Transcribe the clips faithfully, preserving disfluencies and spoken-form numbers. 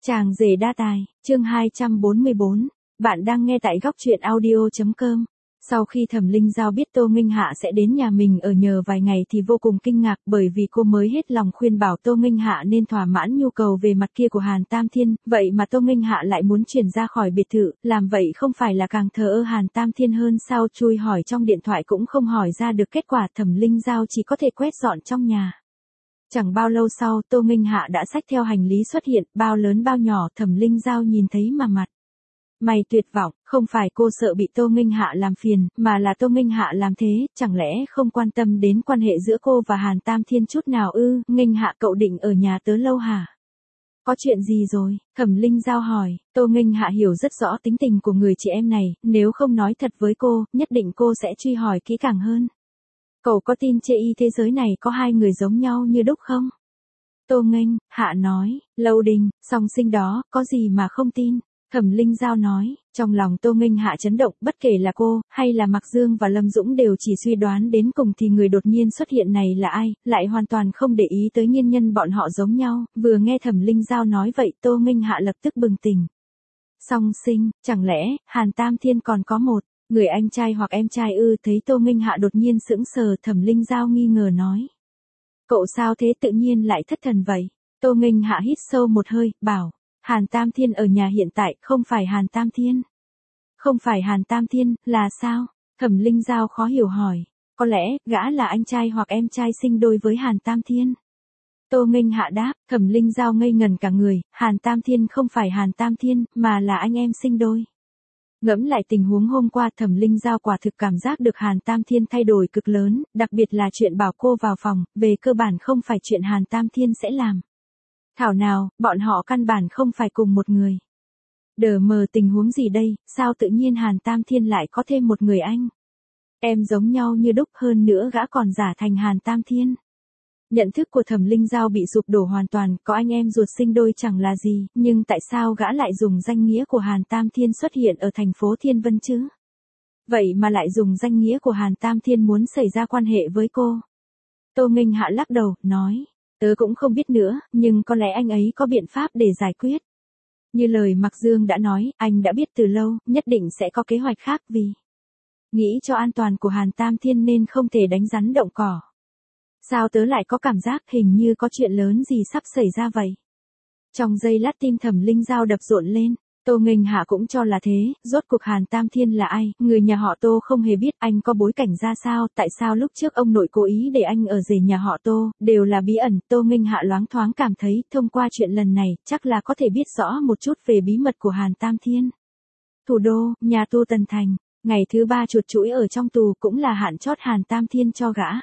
Chàng rể đa tài, chương hai trăm bốn mươi bốn. Bạn đang nghe tại góc truyện audio chấm com. Sau khi Thẩm Linh Giao biết Tô Nghênh Hạ sẽ đến nhà mình ở nhờ vài ngày thì vô cùng kinh ngạc, bởi vì cô mới hết lòng khuyên bảo Tô Nghênh Hạ nên thỏa mãn nhu cầu về mặt kia của Hàn Tam Thiên, vậy mà Tô Nghênh Hạ lại muốn chuyển ra khỏi biệt thự, làm vậy không phải là càng thờ ơ Hàn Tam Thiên hơn sao? Chui hỏi trong điện thoại cũng không hỏi ra được kết quả, Thẩm Linh Giao chỉ có thể quét dọn trong nhà. Chẳng bao lâu sau, Tô Nghênh Hạ đã xách theo hành lý xuất hiện, bao lớn bao nhỏ, Thẩm Linh Giao nhìn thấy mà mặt mày tuyệt vọng. Không phải cô sợ bị Tô Nghênh Hạ làm phiền, mà là Tô Nghênh Hạ làm thế, chẳng lẽ không quan tâm đến quan hệ giữa cô và Hàn Tam Thiên chút nào ư? Nghênh Hạ, cậu định ở nhà tớ lâu hả? Có chuyện gì rồi? Thẩm Linh Giao hỏi. Tô Nghênh Hạ hiểu rất rõ tính tình của người chị em này, nếu không nói thật với cô, nhất định cô sẽ truy hỏi kỹ càng hơn. Cậu có tin trên y thế giới này có hai người giống nhau như đúc không? Tô Nghênh Hạ nói. Lâu Đình, song sinh đó, có gì mà không tin? Thẩm Linh Giao nói. Trong lòng Tô Nghênh Hạ chấn động, bất kể là cô, hay là Mạc Dương và Lâm Dũng đều chỉ suy đoán đến cùng thì người đột nhiên xuất hiện này là ai, lại hoàn toàn không để ý tới nguyên nhân bọn họ giống nhau. Vừa nghe Thẩm Linh Giao nói vậy, Tô Nghênh Hạ lập tức bừng tỉnh. Song sinh, chẳng lẽ Hàn Tam Thiên còn có một người anh trai hoặc em trai ư? Thấy Tô Nghênh Hạ đột nhiên sững sờ, Thẩm Linh Giao nghi ngờ nói. Cậu sao thế, tự nhiên lại thất thần vậy? Tô Nghênh Hạ hít sâu một hơi, bảo. Hàn Tam Thiên ở nhà hiện tại, không phải Hàn Tam Thiên. Không phải Hàn Tam Thiên, là sao? Thẩm Linh Giao khó hiểu hỏi. Có lẽ, gã là anh trai hoặc em trai sinh đôi với Hàn Tam Thiên. Tô Nghênh Hạ đáp. Thẩm Linh Giao ngây ngần cả người, Hàn Tam Thiên không phải Hàn Tam Thiên, mà là anh em sinh đôi. Ngẫm lại tình huống hôm qua, Thẩm Linh Giao quả thực cảm giác được Hàn Tam Thiên thay đổi cực lớn, đặc biệt là chuyện bảo cô vào phòng, về cơ bản không phải chuyện Hàn Tam Thiên sẽ làm. Thảo nào, bọn họ căn bản không phải cùng một người. Đờ mờ, tình huống gì đây, sao tự nhiên Hàn Tam Thiên lại có thêm một người anh? Em giống nhau như đúc, hơn nữa gã còn giả thành Hàn Tam Thiên. Nhận thức của Thẩm Linh Giao bị sụp đổ hoàn toàn, có anh em ruột sinh đôi chẳng là gì, nhưng tại sao gã lại dùng danh nghĩa của Hàn Tam Thiên xuất hiện ở thành phố Thiên Vân chứ? Vậy mà lại dùng danh nghĩa của Hàn Tam Thiên muốn xảy ra quan hệ với cô. Tô Nghênh Hạ lắc đầu, nói, tớ cũng không biết nữa, nhưng có lẽ anh ấy có biện pháp để giải quyết. Như lời Mạc Dương đã nói, anh đã biết từ lâu, nhất định sẽ có kế hoạch khác, vì nghĩ cho an toàn của Hàn Tam Thiên nên không thể đánh rắn động cỏ. Sao tớ lại có cảm giác hình như có chuyện lớn gì sắp xảy ra vậy? Trong giây lát tim Thẩm Linh Giao đập rộn lên. Tô Nghênh Hạ cũng cho là thế, rốt cuộc Hàn Tam Thiên là ai? Người nhà họ Tô không hề biết anh có bối cảnh ra sao, tại sao lúc trước ông nội cố ý để anh ở rể nhà họ Tô, đều là bí ẩn. Tô Nghênh Hạ loáng thoáng cảm thấy, thông qua chuyện lần này, chắc là có thể biết rõ một chút về bí mật của Hàn Tam Thiên. Thủ đô, nhà tù Tần Thành, ngày thứ ba chuột chuỗi ở trong tù cũng là hạn chót Hàn Tam Thiên cho gã.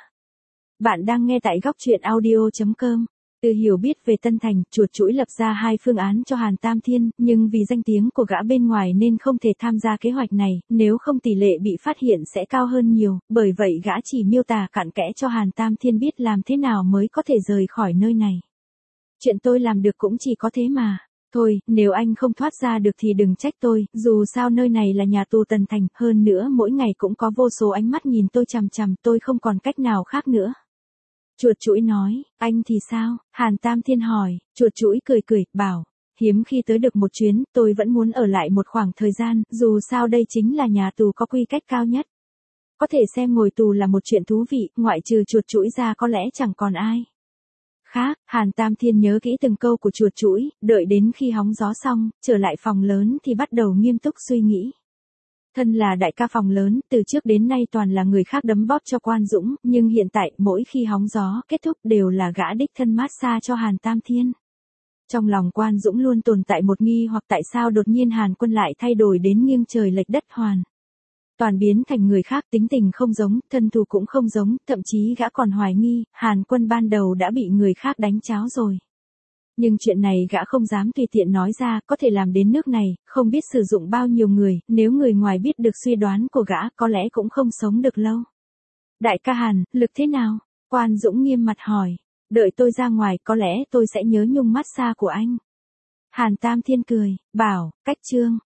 Bạn đang nghe tại góc truyện audio chấm com. Từ hiểu biết về Tân Thành, chuột chuỗi lập ra hai phương án cho Hàn Tam Thiên, nhưng vì danh tiếng của gã bên ngoài nên không thể tham gia kế hoạch này, nếu không tỷ lệ bị phát hiện sẽ cao hơn nhiều, bởi vậy gã chỉ miêu tả cặn kẽ cho Hàn Tam Thiên biết làm thế nào mới có thể rời khỏi nơi này. Chuyện tôi làm được cũng chỉ có thế mà. Thôi, nếu anh không thoát ra được thì đừng trách tôi, dù sao nơi này là nhà tù Tần Thành, hơn nữa mỗi ngày cũng có vô số ánh mắt nhìn tôi chằm chằm, tôi không còn cách nào khác nữa. Chuột chuỗi nói, anh thì sao? Hàn Tam Thiên hỏi. Chuột chuỗi cười cười, bảo, hiếm khi tới được một chuyến, tôi vẫn muốn ở lại một khoảng thời gian, dù sao đây chính là nhà tù có quy cách cao nhất. Có thể xem ngồi tù là một chuyện thú vị, ngoại trừ chuột chuỗi ra có lẽ chẳng còn ai khác. Hàn Tam Thiên nhớ kỹ từng câu của chuột chuỗi, đợi đến khi hóng gió xong, trở lại phòng lớn thì bắt đầu nghiêm túc suy nghĩ. Thân là đại ca phòng lớn, từ trước đến nay toàn là người khác đấm bóp cho Quan Dũng, nhưng hiện tại, mỗi khi hóng gió kết thúc đều là gã đích thân massage cho Hàn Tam Thiên. Trong lòng Quan Dũng luôn tồn tại một nghi hoặc tại sao đột nhiên Hàn Quân lại thay đổi đến nghiêng trời lệch đất hoàn toàn biến thành người khác, tính tình không giống, thân thủ cũng không giống, thậm chí gã còn hoài nghi, Hàn Quân ban đầu đã bị người khác đánh cháo rồi. Nhưng chuyện này gã không dám tùy tiện nói ra, có thể làm đến nước này, không biết sử dụng bao nhiêu người, nếu người ngoài biết được suy đoán của gã có lẽ cũng không sống được lâu. Đại ca Hàn, lực thế nào? Quan Dũng nghiêm mặt hỏi. Đợi tôi ra ngoài, có lẽ tôi sẽ nhớ nhung massage của anh. Hàn Tam Thiên cười, bảo, cách trương.